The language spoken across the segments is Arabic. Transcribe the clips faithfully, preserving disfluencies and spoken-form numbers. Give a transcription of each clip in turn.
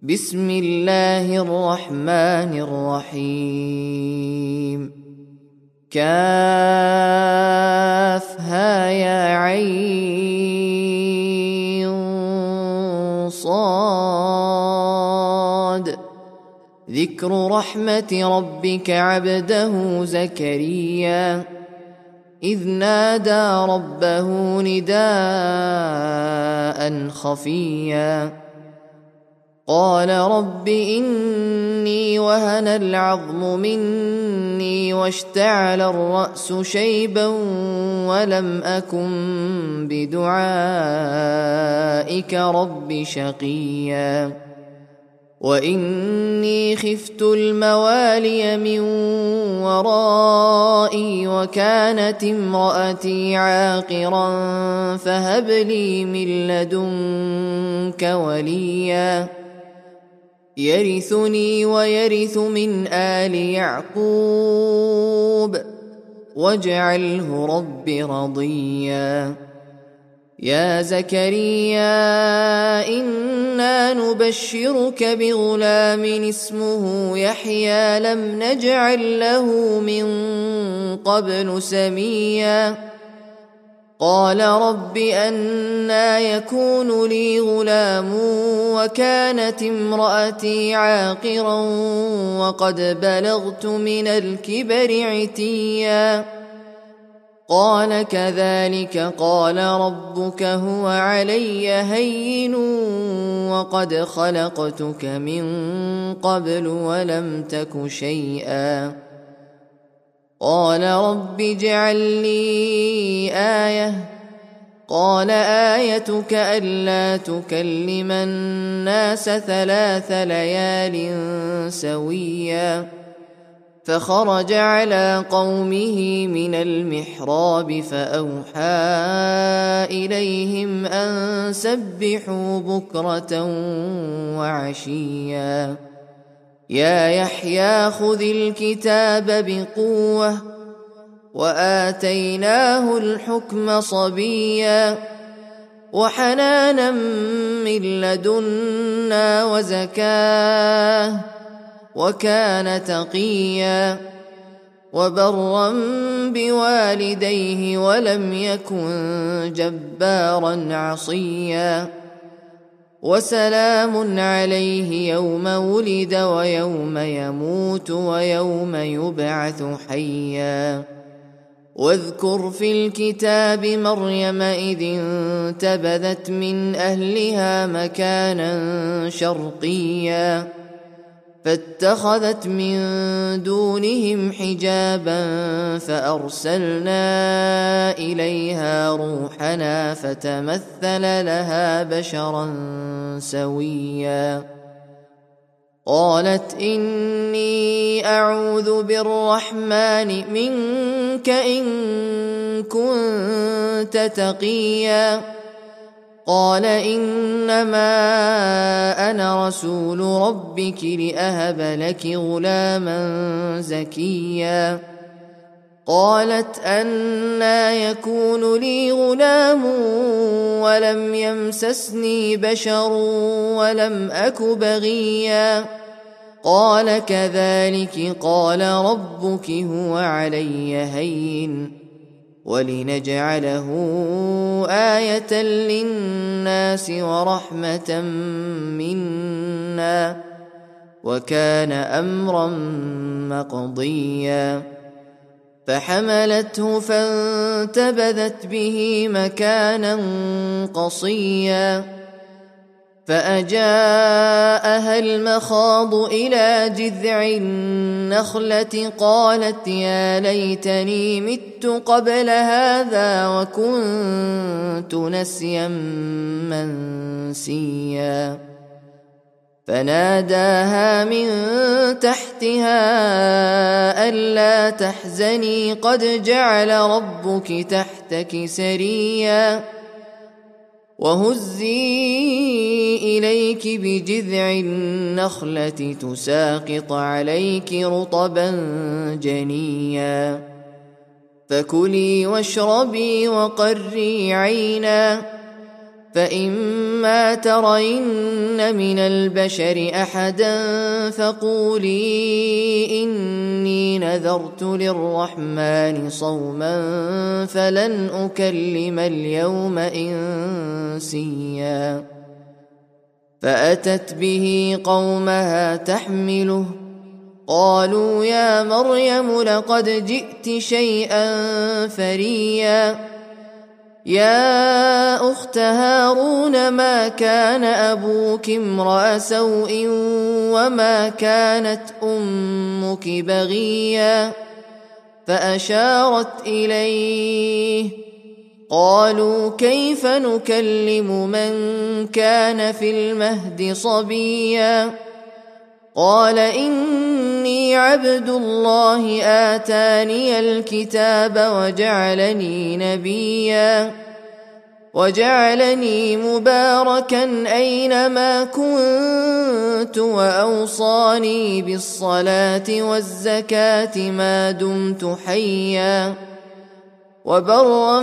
بسم الله الرحمن الرحيم. كافها يا عين صاد. ذكر رحمة ربك عبده زكريا إذ نادى ربه نداء خفيا قال رب إني وهن العظم مني واشتعل الرأس شيبا ولم أكن بدعائك رب شقيا وإني خفت الموالي من ورائي وكانت امرأتي عاقرا فهب لي من لدنك وليا يرثني ويرث من آل يعقوب واجعله رب رضيا. يا زكريا إنا نبشرك بغلام اسمه يحيى لم نجعل له من قبل سميا قال رب أنى يكون لي غلام وكانت امرأتي عاقرا وقد بلغت من الكبر عتيا قال كذلك قال ربك هو علي هين وقد خلقتك من قبل ولم تك شيئا قال رب اجعل لي آية قال آيتك ألا تكلم الناس ثلاث ليال سويا فخرج على قومه من المحراب فأوحى إليهم أن سبحوا بكرة وعشيا يا يحيى خذ الكتاب بقوة وآتيناه الحكم صبيا وحنانا من لدنا وزكاه وكان تقيا وبرا بوالديه ولم يكن جبارا عصيا وسلام عليه يوم ولد ويوم يموت ويوم يبعث حيا واذكر في الكتاب مريم إذ انتبذت من أهلها مكانا شرقيا فاتخذت من دونهم حجابا فأرسلنا إليها روحنا فتمثل لها بشرا سويا قالت إني أعوذ بالرحمن منك إن كنت تقيا قال إنما أنا رسول ربك لأهب لك غلاما زكيا قالت أنى يكون لي غلام ولم يمسسني بشر ولم أك بغيا قال كذلك قال ربك هو علي هين ولنجعله آية للناس ورحمة منا وكان أمرا مقضيا فحملته فانتبذت به مكانا قصيا فأجاءها المخاض إلى جذع النخلة قالت يا ليتني مت قبل هذا وكنت نسيا منسيا فناداها من تحتها ألا تحزني قد جعل ربك تحتك سريا وهزي إليك بجذع النخلة تساقط عليك رطبا جنيا فكلي واشربي وقري عينا فإما ترين من البشر أحدا فقولي إني نذرت للرحمن صوما فلن أكلم اليوم إنسيا فأتت به قومها تحمله قالوا يا مريم لقد جئت شيئا فريا يا أخت هارون ما كان أبوك امرأ سوء وما كانت أمك بغيا فأشارت إليه قالوا كيف نكلم من كان في المهد صبيا قال إني عبد الله آتاني الكتاب وجعلني نبيا وجعلني مباركا أينما كنت وأوصاني بالصلاة والزكاة ما دمت حيا وبرا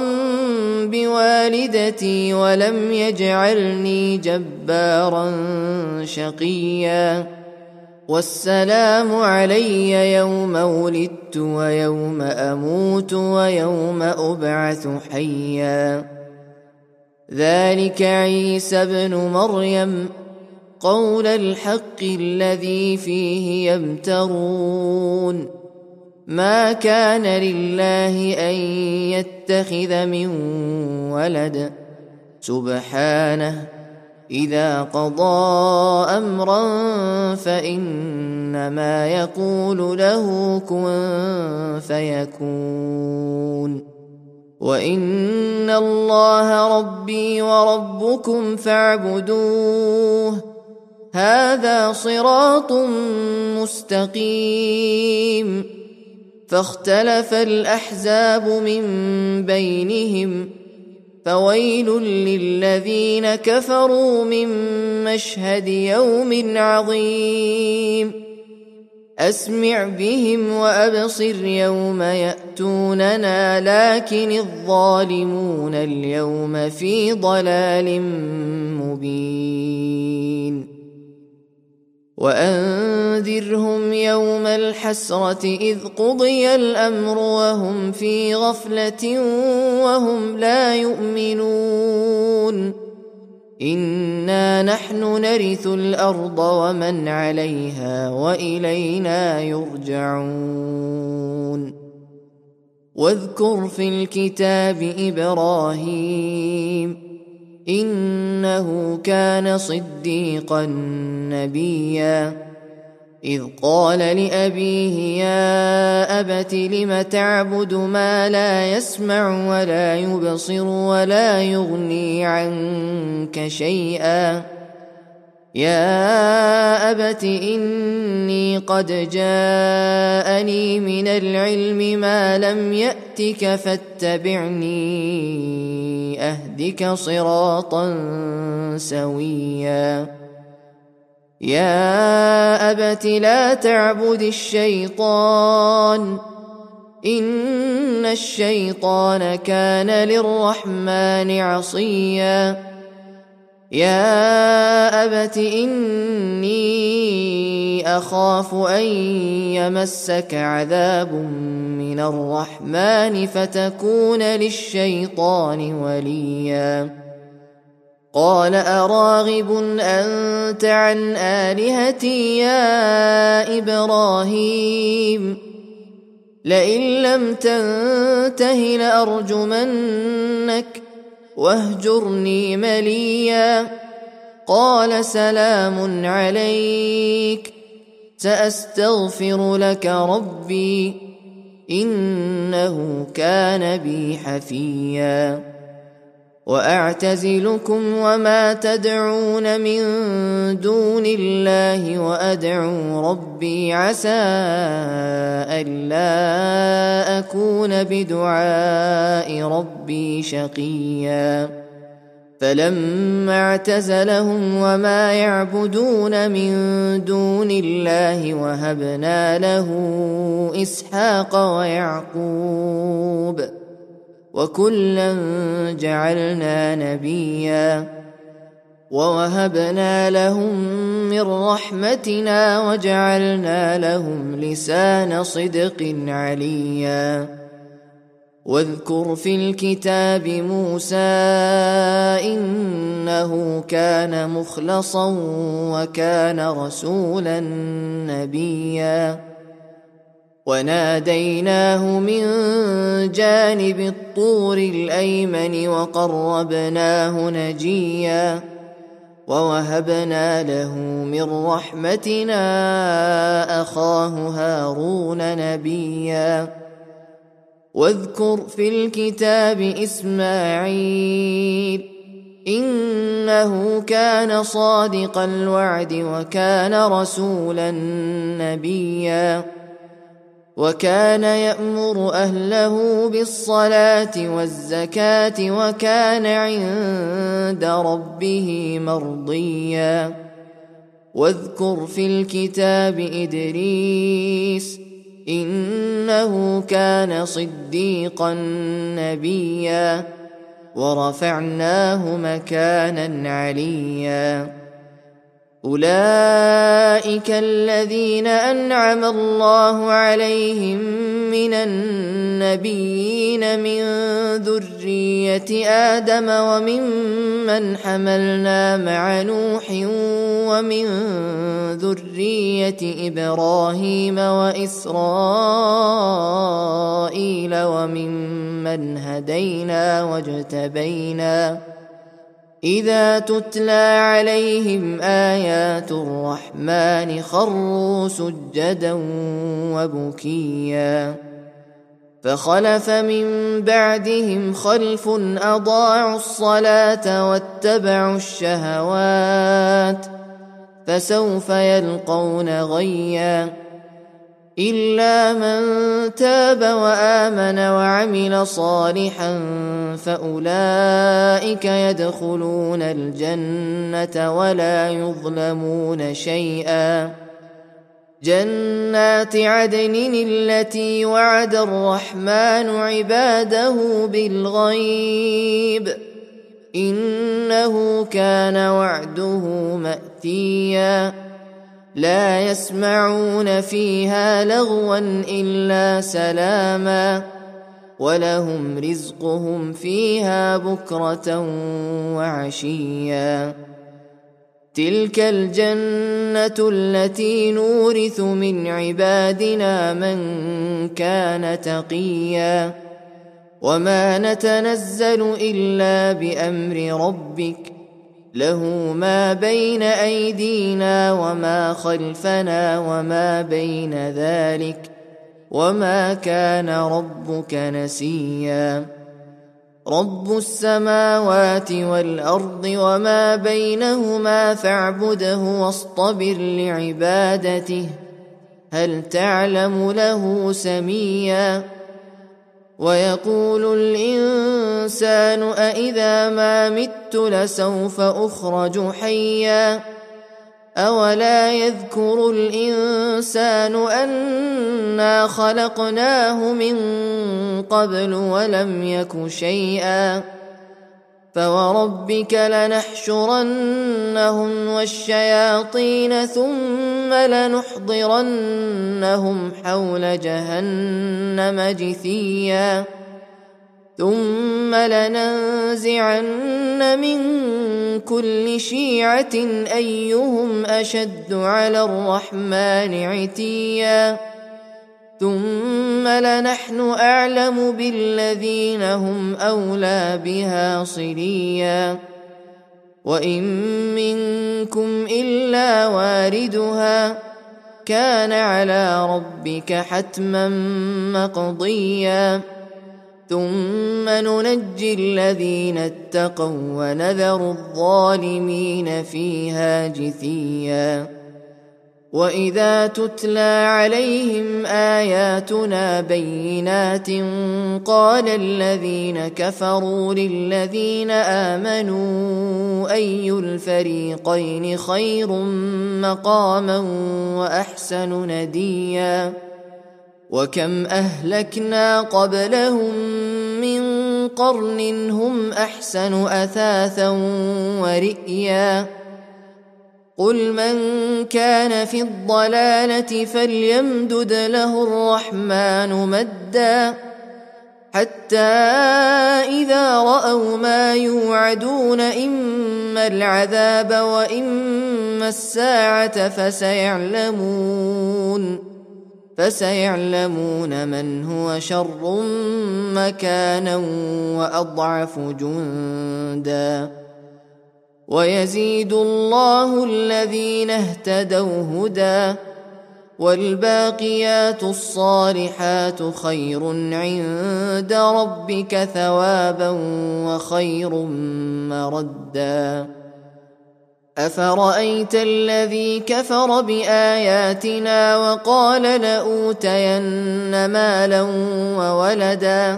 بوالدتي ولم يجعلني جبارا شقيا والسلام علي يوم ولدت ويوم أموت ويوم أبعث حيا ذلك عيسى ابن مريم قول الحق الذي فيه يمترون ما كان لله أن يتخذ من ولد سبحانه إذا قضى أمرا فإنما يقول له كن فيكون وإن الله ربي وربكم فاعبدوه هذا صراط مستقيم فاختلف الأحزاب من بينهم فويل للذين كفروا من مشهد يوم عظيم أسمع بهم وأبصر يوم يأتوننا لكن الظالمون اليوم في ضلال مبين وأنذرهم يوم الحسرة إذ قضي الأمر وهم في غفلة وهم لا يؤمنون إنا نحن نرث الأرض ومن عليها وإلينا يرجعون واذكر في الكتاب إبراهيم إنه كان صديقا نبيا إذ قال لأبيه يا أبت لم تعبد ما لا يسمع ولا يبصر ولا يغني عنك شيئا يا أبت إني قد جاءني من العلم ما لم يأتك فاتبعني أهدك صراطا سويا يا أبت لا تعبد الشيطان إن الشيطان كان للرحمن عصيا يا أبت إني أخاف أن يمسك عذاب من الرحمن فتكون للشيطان وليا قال أراغب أنت عن آلهتي يا إبراهيم لئن لم تنته لأرجمنك واهجرني مليا قال سلام عليك سأستغفر لك ربي إنه كان بي حفيا وأعتزلكم وما تدعون من دون الله وأدعو ربي عسى ألا أكون بدعاء ربي شقيا فلما اعتزلهم وما يعبدون من دون الله وهبنا له إسحاق ويعقوب وكلا جعلنا نبيا ووهبنا لهم من رحمتنا وجعلنا لهم لسان صدق عليا واذكر في الكتاب موسى إنه كان مخلصا وكان رسولا نبيا وناديناه من جانب الطور الأيمن وقربناه نجيا ووهبنا له من رحمتنا أخاه هارون نبيا واذكر في الكتاب إسماعيل إنه كان صادق الوعد وكان رسولا نبيا وكان يأمر أهله بالصلاة والزكاة وكان عند ربه مرضيا واذكر في الكتاب إدريس إنه كان صديقا نبيا ورفعناه مكانا عليا أولئك الذين أنعم الله عليهم من النبيين من ذرية آدم وممن حملنا مع نوح ومن ذرية إبراهيم وإسرائيل وممن هدينا واجتبينا إذا تتلى عليهم آيات الرحمن خروا سجدا وبكيا فخلف من بعدهم خلف أضاعوا الصلاة واتبعوا الشهوات فسوف يلقون غيا إلا من تاب وآمن وعمل صالحا فأولئك يدخلون الجنة ولا يظلمون شيئا جنات عدن التي وعد الرحمن عباده بالغيب إنه كان وعده مأتيا لا يسمعون فيها لغوا إلا سلاما ولهم رزقهم فيها بكرة وعشيا تلك الجنة التي نورث من عبادنا من كان تقيا وما نتنزل إلا بأمر ربك له ما بين أيدينا وما خلفنا وما بين ذلك وما كان ربك نسيا رب السماوات والأرض وما بينهما فاعبده واصطبر لعبادته هل تعلم له سميا ويقول الإنسان أإذا ما مت لسوف أخرج حيا أولا يذكر الإنسان أنا خلقناه من قبل ولم يك شيئا فوربك لنحشرنهم والشياطين ثم لنحضرنهم حول جهنم جثيا ثم لننزعن من كل شيعة أيهم أشد على الرحمن عتيا ثم لنحن أعلم بالذين هم أولى بها صليا وإن منكم إلا واردها كان على ربك حتما مقضيا ثم ننجي الذين اتقوا ونذر الظالمين فيها جثيا وإذا تتلى عليهم آياتنا بينات قال الذين كفروا للذين آمنوا أي الفريقين خير مقاما وأحسن نديا وكم أهلكنا قبلهم من قرن هم أحسن أثاثا ورئيا قل من كان في الضلالة فليمدد له الرحمن مدا حتى إذا رأوا ما يوعدون إما العذاب وإما الساعة فسيعلمون فسيعلمون من هو شر مكانا وأضعف جندا ويزيد الله الذين اهتدوا هدى والباقيات الصالحات خير عند ربك ثوابا وخير مردا أفرأيت الذي كفر بآياتنا وقال لأوتين مالا وولدا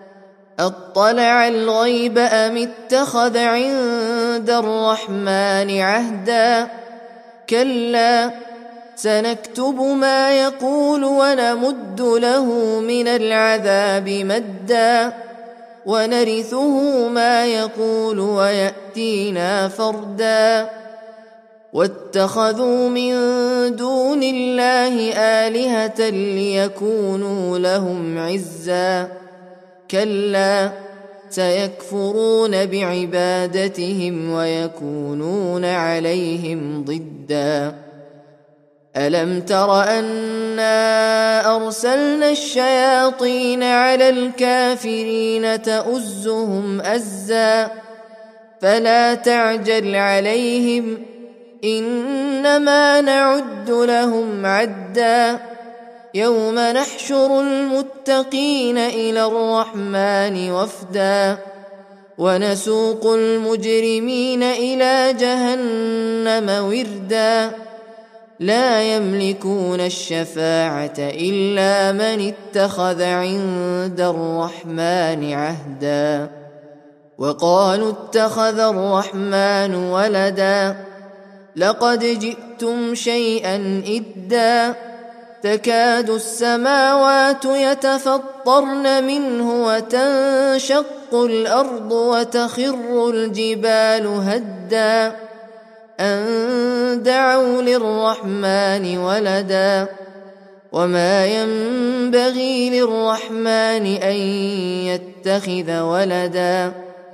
أطلع الغيب أم اتخذ عند الرحمن عهدا كلا سنكتب ما يقول ونمد له من العذاب مدا ونرثه ما يقول ويأتينا فردا واتخذوا من دون الله آلهة ليكونوا لهم عزا كلا سيكفرون بعبادتهم ويكونون عليهم ضدا ألم تر أنا أرسلنا الشياطين على الكافرين تؤزهم أزا فلا تعجل عليهم إنما نعد لهم عدا يوم نحشر المتقين إلى الرحمن وفدا ونسوق المجرمين إلى جهنم وردا لا يملكون الشفاعة إلا من اتخذ عند الرحمن عهدا وقالوا اتخذ الرحمن ولدا لقد جئتم شيئا إدا تكاد السماوات يتفطرن منه وتنشق الأرض وتخر الجبال هدا أن دعوا للرحمن ولدا وما ينبغي للرحمن أن يتخذ ولدا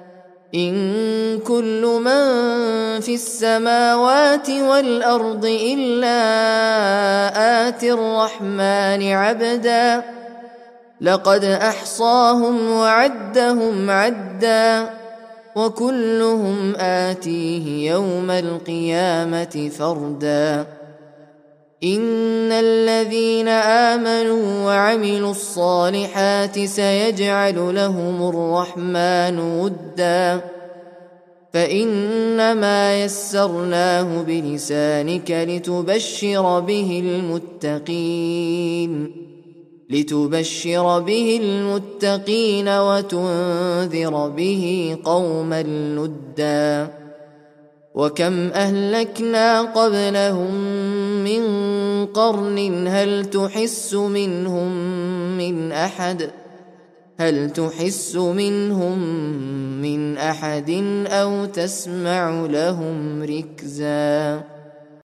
إن كل من في السماوات والأرض إلا آتي الرحمن عبدا لقد أحصاهم وعدهم عدا وكلهم آتيه يوم القيامة فردا إن الذين آمنوا وعملوا الصالحات سيجعل لهم الرحمن ودا فإنما يسرناه بلسانك لتبشر به المتقين لتبشر به المتقين وتنذر به قوما لدا وكم أهلكنا قبلهم من قرن هل تحس منهم من أحد هل تحس منهم من أحد أو تسمع لهم ركزا